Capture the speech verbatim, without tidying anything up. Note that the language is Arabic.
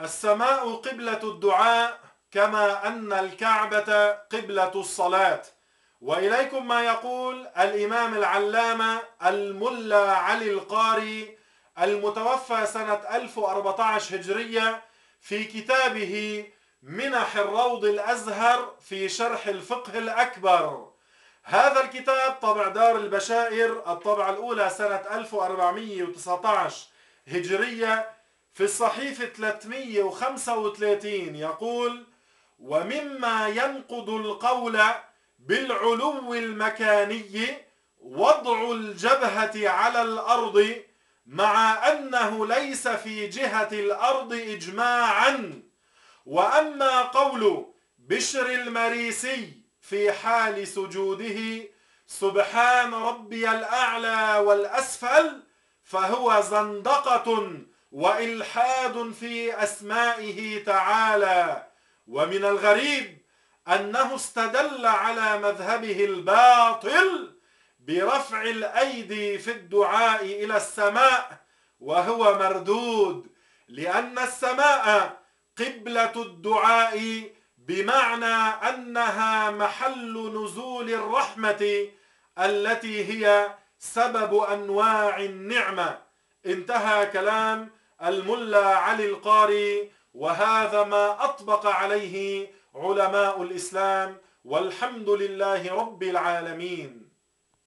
السماء قبلة الدعاء كما أن الكعبة قبلة الصلاة. وإليكم ما يقول الإمام العلامة الملا علي القاري المتوفى سنة ألف وأربعة عشر هجرية في كتابه منح الروض الأزهر في شرح الفقه الأكبر. هذا الكتاب طبع دار البشائر الطبعة الأولى سنة ألف وأربعمئة وتسعة عشر هجرية في الصحيفة ثلاثمئة وخمسة وثلاثين يقول: ومما ينقض القول بالعلو المكاني وضع الجبهة على الأرض، مع أنه ليس في جهة الأرض إجماعا. وأما قول بشر المريسي في حال سجوده سبحان ربي الأعلى والأسفل فهو زندقة وإلحاد في أسمائه تعالى. ومن الغريب أنه استدل على مذهبه الباطل برفع الأيدي في الدعاء إلى السماء، وهو مردود، لأن السماء قبلة الدعاء بمعنى أنها محل نزول الرحمة التي هي سبب أنواع النعمة. انتهى كلام الملا علي القاري، وهذا ما أطبق عليه علماء الإسلام، والحمد لله رب العالمين.